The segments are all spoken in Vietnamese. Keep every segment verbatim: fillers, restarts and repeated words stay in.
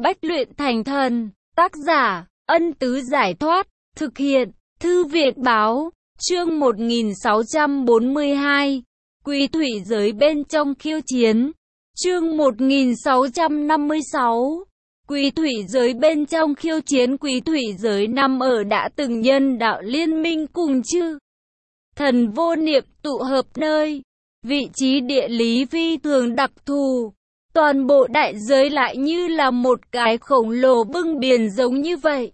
Bách luyện thành thần. Tác giả, Ân Tứ Giải Thoát. Thực hiện, Thư Viện Báo. Chương một nghìn sáu trăm bốn mươi hai. Quý thủy giới bên trong khiêu chiến. Chương một nghìn sáu trăm năm mươi sáu. Quý thủy giới bên trong khiêu chiến. Quý thủy giới nằm ở đã từng nhân đạo liên minh cùng chư thần vô niệm tụ hợp nơi. Vị trí địa lý phi thường đặc thù. Toàn bộ đại giới lại như là một cái khổng lồ bưng biển giống như vậy.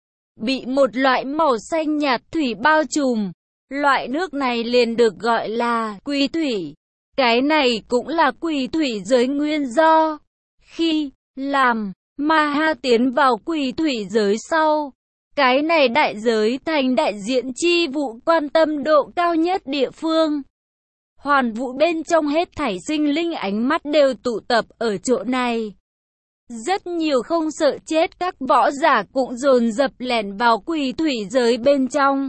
Bị một loại màu xanh nhạt thủy bao trùm. Loại nước này liền được gọi là quý thủy. Cái này cũng là quý thủy giới nguyên do. Khi làm Ma Ha tiến vào quý thủy giới sau, cái này đại giới thành đại diện chi vụ quan tâm độ cao nhất địa phương. Hoàn vũ bên trong hết thảy sinh linh ánh mắt đều tụ tập ở chỗ này. Rất nhiều không sợ chết các võ giả cũng dồn dập lẻn vào quý thủy giới bên trong.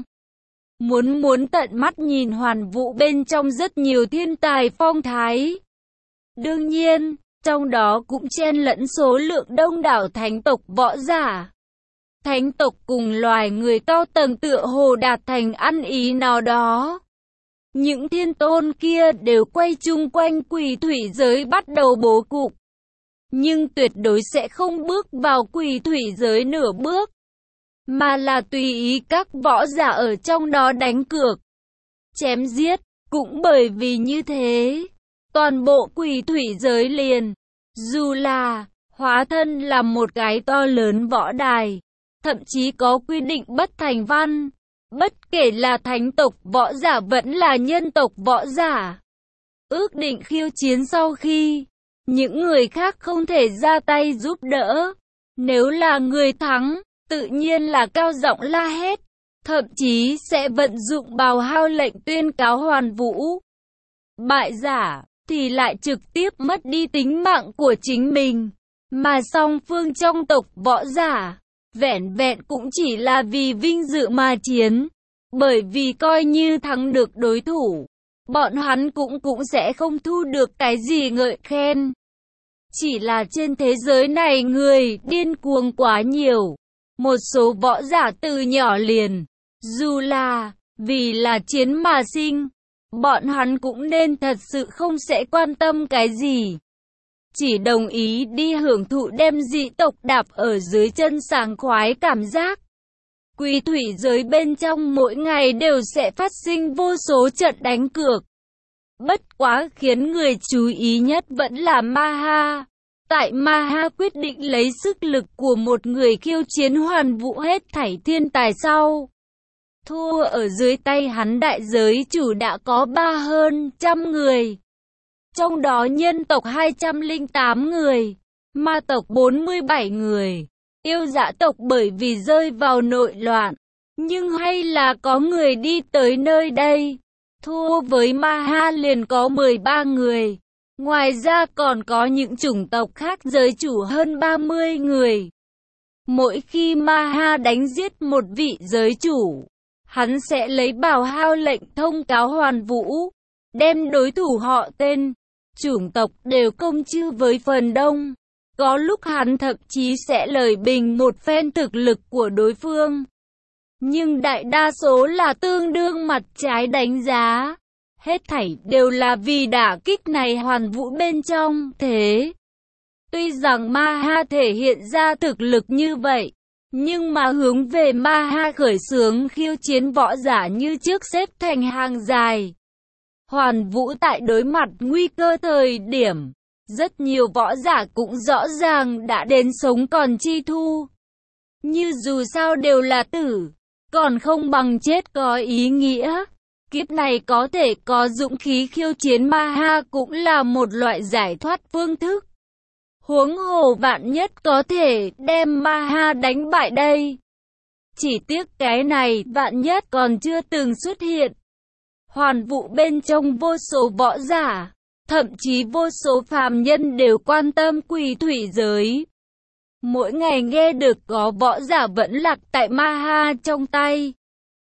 Muốn muốn tận mắt nhìn hoàn vũ bên trong rất nhiều thiên tài phong thái. Đương nhiên, trong đó cũng chen lẫn số lượng đông đảo thánh tộc võ giả. Thánh tộc cùng loài người cao tầng tựa hồ đạt thành ăn ý nào đó. Những thiên tôn kia đều quay chung quanh quý thủy giới bắt đầu bố cục. Nhưng tuyệt đối sẽ không bước vào quý thủy giới nửa bước, mà là tùy ý các võ giả ở trong đó đánh cược, chém giết. Cũng bởi vì như thế, toàn bộ quý thủy giới liền, dù là hóa thân là một cái to lớn võ đài, thậm chí có quy định bất thành văn, bất kể là thánh tộc võ giả vẫn là nhân tộc võ giả, ước định khiêu chiến sau khi những người khác không thể ra tay giúp đỡ. Nếu là người thắng, tự nhiên là cao giọng la hét, thậm chí sẽ vận dụng bào hao lệnh tuyên cáo hoàn vũ. Bại giả thì lại trực tiếp mất đi tính mạng của chính mình, mà song phương trong tộc võ giả vẻn vẹn cũng chỉ là vì vinh dự mà chiến, bởi vì coi như thắng được đối thủ, bọn hắn cũng cũng sẽ không thu được cái gì ngợi khen. Chỉ là trên thế giới này người điên cuồng quá nhiều. Một số võ giả từ nhỏ liền, dù là vì là chiến mà sinh, bọn hắn cũng nên thật sự không sẽ quan tâm cái gì. Chỉ đồng ý đi hưởng thụ đem dị tộc đạp ở dưới chân sảng khoái cảm giác. Quý thủy giới bên trong mỗi ngày đều sẽ phát sinh vô số trận đánh cược. Bất quá khiến người chú ý nhất vẫn là Ma Ha. Tại Ma Ha quyết định lấy sức lực của một người khiêu chiến hoàn vũ hết thảy thiên tài sau. Thua ở dưới tay hắn đại giới chủ đã có ba hơn trăm người. Trong đó nhân tộc hai trăm lẻ tám người, ma tộc bốn mươi bảy người, yêu dã tộc bởi vì rơi vào nội loạn. Nhưng hay là có người đi tới nơi đây. Thua với Ma Ha liền có mười ba người. Ngoài ra còn có những chủng tộc khác giới chủ hơn ba mươi người. Mỗi khi Ma Ha đánh giết một vị giới chủ, hắn sẽ lấy bào hao lệnh thông cáo hoàn vũ, đem đối thủ họ tên, chủng tộc đều công chư với phần đông. Có lúc hắn thậm chí sẽ lời bình một phen thực lực của đối phương. Nhưng đại đa số là tương đương mặt trái đánh giá. Hết thảy đều là vì đả kích này hoàn vũ bên trong. Thế, tuy rằng Ma Ha thể hiện ra thực lực như vậy, nhưng mà hướng về Ma Ha khởi xướng khiêu chiến võ giả như trước xếp thành hàng dài. Hoàn vũ tại đối mặt nguy cơ thời điểm, rất nhiều võ giả cũng rõ ràng đã đến sống còn chi thu. Như dù sao đều là tử, còn không bằng chết có ý nghĩa. Kiếp này có thể có dũng khí khiêu chiến Ma Ha cũng là một loại giải thoát phương thức. Huống hồ vạn nhất có thể đem Ma Ha đánh bại đây. Chỉ tiếc cái này vạn nhất còn chưa từng xuất hiện. Hoàn vũ bên trong vô số võ giả, thậm chí vô số phàm nhân đều quan tâm quý thủy giới. Mỗi ngày nghe được có võ giả vẫn lạc tại Ma Ha trong tay,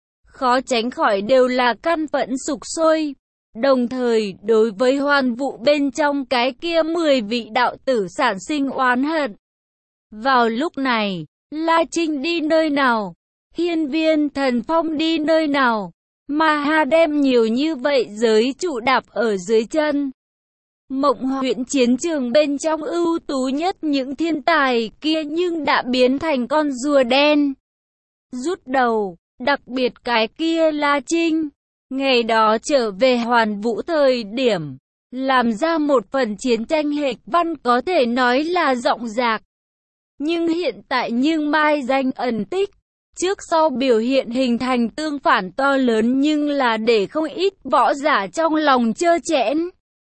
khó tránh khỏi đều là căn phẫn sục sôi. Đồng thời, đối với hoàn vũ bên trong cái kia mười vị đạo tử sản sinh oán hận. Vào lúc này, La Trinh đi nơi nào? Hiên Viên Thần Phong đi nơi nào? Maha đem nhiều như vậy giới chủ đạp ở dưới chân. Mộng huyện chiến trường bên trong ưu tú nhất những thiên tài kia nhưng đã biến thành con rùa đen. Rút đầu, đặc biệt cái kia La Trinh. Ngày đó trở về Hoàn Vũ thời điểm, làm ra một phần chiến tranh hịch văn có thể nói là rộng rạc. Nhưng hiện tại nhưng mai danh ẩn tích. Trước sau biểu hiện hình thành tương phản to lớn nhưng là để không ít võ giả trong lòng trơ trẽn.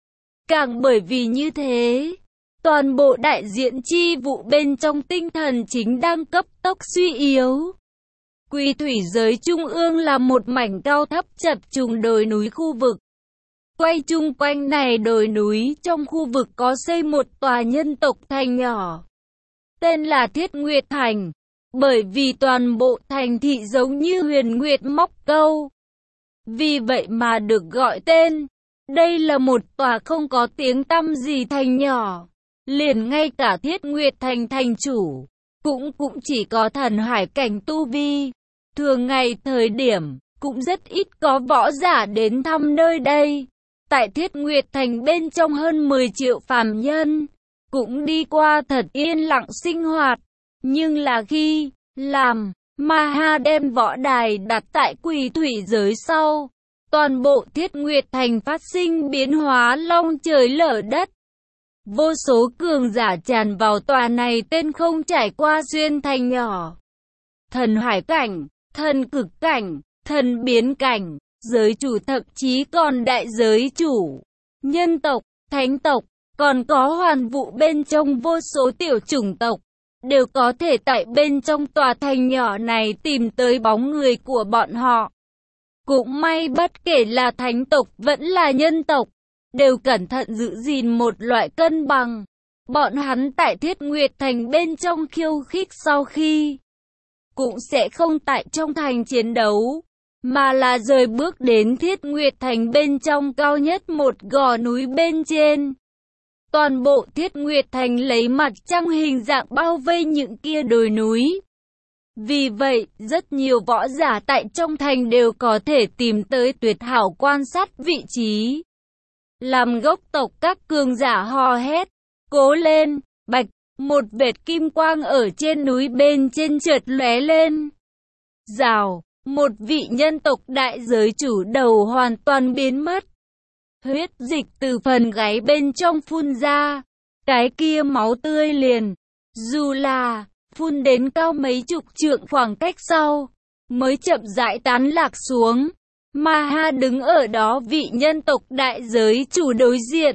Càng bởi vì như thế, toàn bộ đại diện chi vụ bên trong tinh thần chính đang cấp tốc suy yếu. Quỷ thủy giới trung ương là một mảnh cao thấp chập trùng đồi núi khu vực. Quay chung quanh này đồi núi trong khu vực có xây một tòa nhân tộc thành nhỏ. Tên là Thiết Nguyệt Thành. Bởi vì toàn bộ thành thị giống như huyền nguyệt móc câu. Vì vậy mà được gọi tên. Đây là một tòa không có tiếng tăm gì thành nhỏ. Liền ngay cả Thiết Nguyệt Thành thành chủ, cũng cũng chỉ có thần hải cảnh tu vi. Thường ngày thời điểm, cũng rất ít có võ giả đến thăm nơi đây. Tại Thiết Nguyệt Thành bên trong hơn mười triệu phàm nhân, cũng đi qua thật yên lặng sinh hoạt. Nhưng là khi làm Maha đem võ đài đặt tại quỷ thủy giới sau, toàn bộ Thiết Nguyệt Thành phát sinh biến hóa long trời lở đất. Vô số cường giả tràn vào tòa này tên không trải qua xuyên thành nhỏ. Thần hải cảnh, thần cực cảnh, thần biến cảnh, giới chủ thậm chí còn đại giới chủ, nhân tộc, thánh tộc, còn có hoàn vũ bên trong vô số tiểu chủng tộc. Đều có thể tại bên trong tòa thành nhỏ này tìm tới bóng người của bọn họ. Cũng may bất kể là thánh tộc vẫn là nhân tộc, đều cẩn thận giữ gìn một loại cân bằng. Bọn hắn tại Thiết Nguyệt Thành bên trong khiêu khích sau khi, cũng sẽ không tại trong thành chiến đấu, mà là rời bước đến Thiết Nguyệt Thành bên trong cao nhất một gò núi bên trên. Toàn bộ Thiết Nguyệt Thành lấy mặt trăng hình dạng bao vây những kia đồi núi. Vì vậy, rất nhiều võ giả tại trong thành đều có thể tìm tới tuyệt hảo quan sát vị trí. Làm gốc tộc các cường giả hò hét, cố lên, bạch, một vệt kim quang ở trên núi bên trên chợt lóe lên. Rào, một vị nhân tộc đại giới chủ đầu hoàn toàn biến mất. Huyết dịch từ phần gáy bên trong phun ra, cái kia máu tươi liền, dù là phun đến cao mấy chục trượng khoảng cách sau, mới chậm rãi tán lạc xuống. Maha đứng ở đó vị nhân tộc đại giới chủ đối diện,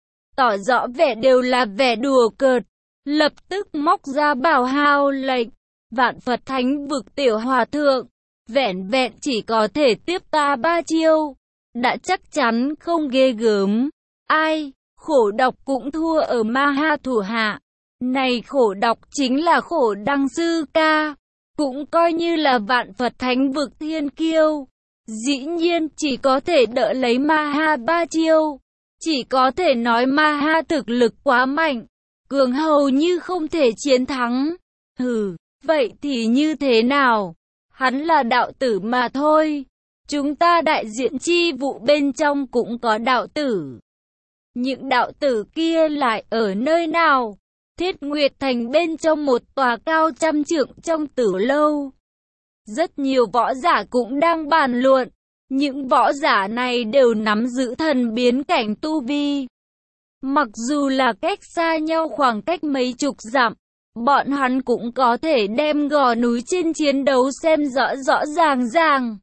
tỏ rõ vẻ đều là vẻ đùa cợt, lập tức móc ra bảo hao lệnh, vạn Phật thánh vực tiểu hòa thượng, vẻn vẹn chỉ có thể tiếp ta ba chiêu. Đã chắc chắn không ghê gớm. Ai, khổ độc cũng thua ở Maha thủ hạ. Này khổ độc chính là khổ đăng sư ca, cũng coi như là vạn Phật thánh vực thiên kiêu. Dĩ nhiên chỉ có thể đỡ lấy Maha ba chiêu. Chỉ có thể nói Maha thực lực quá mạnh, cường hầu như không thể chiến thắng. Hừ, vậy thì như thế nào? Hắn là đạo tử mà thôi. Chúng ta đại diện chi vụ bên trong cũng có đạo tử. Những đạo tử kia lại ở nơi nào? Thiết Nguyệt Thành bên trong một tòa cao trăm trượng trong tử lâu. Rất nhiều võ giả cũng đang bàn luận. Những võ giả này đều nắm giữ thần biến cảnh tu vi. Mặc dù là cách xa nhau khoảng cách mấy chục dặm, bọn hắn cũng có thể đem gò núi trên chiến đấu xem rõ rõ ràng ràng.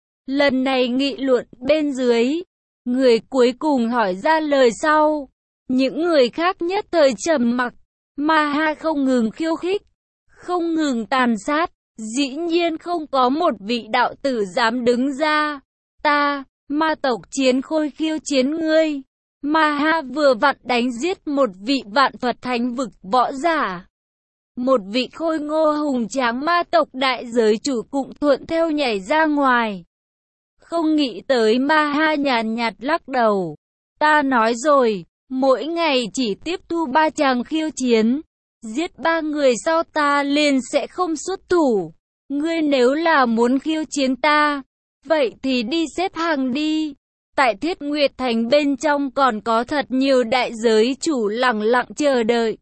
Lần này nghị luận bên dưới, người cuối cùng hỏi ra lời sau. Những người khác nhất thời trầm mặc. Maha không ngừng khiêu khích, không ngừng tàn sát. Dĩ nhiên không có một vị đạo tử dám đứng ra. Ta, ma tộc chiến khôi khiêu chiến ngươi. Maha vừa vặn đánh giết một vị vạn Phật thánh vực võ giả. Một vị khôi ngô hùng tráng ma tộc đại giới chủ cũng thuận theo nhảy ra ngoài. Không nghĩ tới Maha nhàn nhạt lắc đầu. Ta nói rồi, mỗi ngày chỉ tiếp thu ba chàng khiêu chiến. Giết ba người sau ta liền sẽ không xuất thủ. Ngươi nếu là muốn khiêu chiến ta, vậy thì đi xếp hàng đi. Tại Thiết Nguyệt Thành bên trong còn có thật nhiều đại giới chủ lẳng lặng chờ đợi.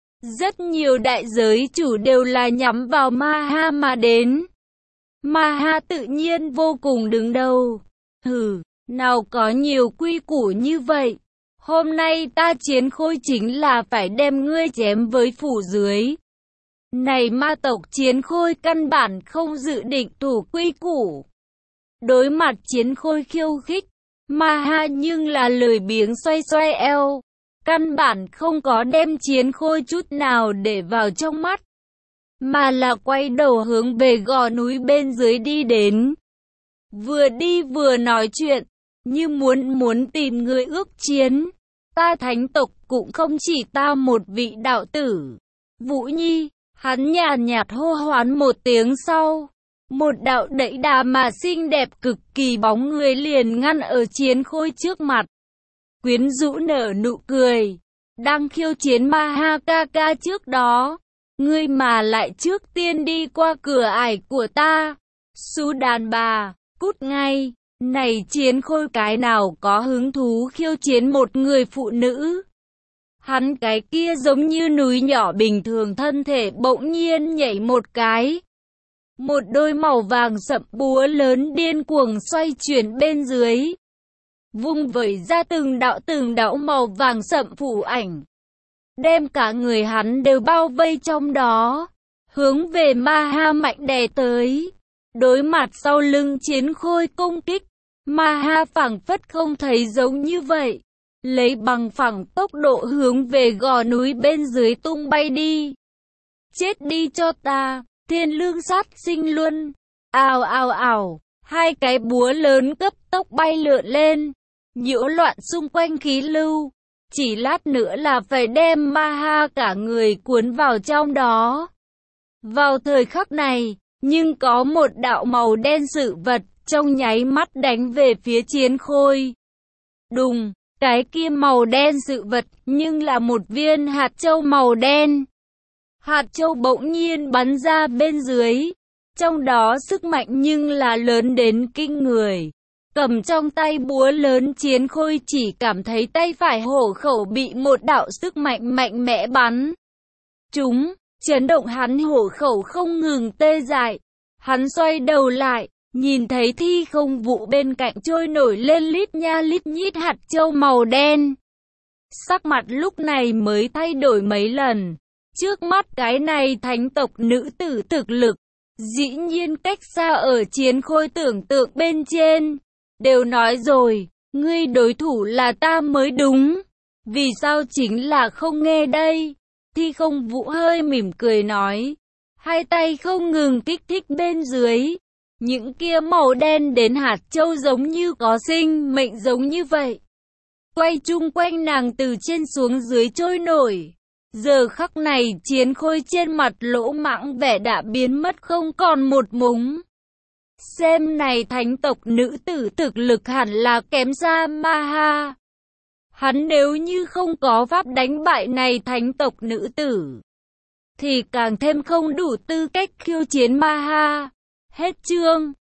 Rất nhiều đại giới chủ đều là nhắm vào Ma Ha mà đến. Ma Ha tự nhiên vô cùng đứng đầu. Hừ, nào có nhiều quy củ như vậy. Hôm nay ta Chiến Khôi chính là phải đem ngươi chém với phủ dưới. Này ma tộc Chiến Khôi căn bản không dự định thủ quy củ. Đối mặt Chiến Khôi khiêu khích, Ma Ha nhưng là lười biếng xoay xoay eo. Căn bản không có đem Chiến Khôi chút nào để vào trong mắt. Mà là quay đầu hướng về gò núi bên dưới đi đến. Vừa đi vừa nói chuyện, như muốn muốn tìm người ước chiến. Ta thánh tộc cũng không chỉ ta một vị đạo tử. Vũ Nhi, hắn nhàn nhạt hô hoán một tiếng sau. Một đạo đẫy đà mà xinh đẹp cực kỳ bóng người liền ngăn ở Chiến Khôi trước mặt. Quyến rũ nở nụ cười. Đang khiêu chiến Ma Ha ca ca trước đó. Ngươi mà lại trước tiên đi qua cửa ải của ta. Xú đàn bà, cút ngay. Này Chiến Khôi cái nào có hứng thú khiêu chiến một người phụ nữ. Hắn cái kia giống như núi nhỏ bình thường thân thể bỗng nhiên nhảy một cái. Một đôi màu vàng sậm búa lớn điên cuồng xoay chuyển bên dưới. Vung vẩy ra từng đạo từng đạo màu vàng sậm phủ ảnh. Đem cả người hắn đều bao vây trong đó. Hướng về Ma Ha mạnh đè tới. Đối mặt sau lưng Chiến Khôi công kích. Ma Ha phảng phất không thấy giống như vậy. Lấy bằng phẳng tốc độ hướng về gò núi bên dưới tung bay đi. Chết đi cho ta, Thiên Lương Sát Sinh Luân. Ào ào ào, hai cái búa lớn cấp tốc bay lượn lên. Nhiễu loạn xung quanh khí lưu. Chỉ lát nữa là phải đem Ma Ha cả người cuốn vào trong đó. Vào thời khắc này, nhưng có một đạo màu đen sự vật trong nháy mắt đánh về phía Chiến Khôi. Đùng, cái kia màu đen sự vật nhưng là một viên hạt châu màu đen. Hạt châu bỗng nhiên bắn ra bên dưới. Trong đó sức mạnh nhưng là lớn đến kinh người. Cầm trong tay búa lớn Chiến Khôi chỉ cảm thấy tay phải hổ khẩu bị một đạo sức mạnh mạnh mẽ bắn. Chúng, chấn động hắn hổ khẩu không ngừng tê dại. Hắn xoay đầu lại, nhìn thấy thi không vụ bên cạnh trôi nổi lên lít nha lít nhít hạt châu màu đen. Sắc mặt lúc này mới thay đổi mấy lần. Trước mắt cái này thánh tộc nữ tử thực lực, dĩ nhiên cách xa ở Chiến Khôi tưởng tượng bên trên. Đều nói rồi, ngươi đối thủ là ta mới đúng. Vì sao chính là không nghe đây? Thi không vụ hơi mỉm cười nói. Hai tay không ngừng kích thích bên dưới. Những kia màu đen đến hạt châu giống như có sinh mệnh giống như vậy. Quay chung quanh nàng từ trên xuống dưới trôi nổi. Giờ khắc này Chiến Khôi trên mặt lỗ mãng vẻ đã biến mất không còn một mống. Xem này thánh tộc nữ tử thực lực hẳn là kém xa Ma Ha. Hắn nếu như không có pháp đánh bại này thánh tộc nữ tử, thì càng thêm không đủ tư cách khiêu chiến Ma Ha. Hết chương.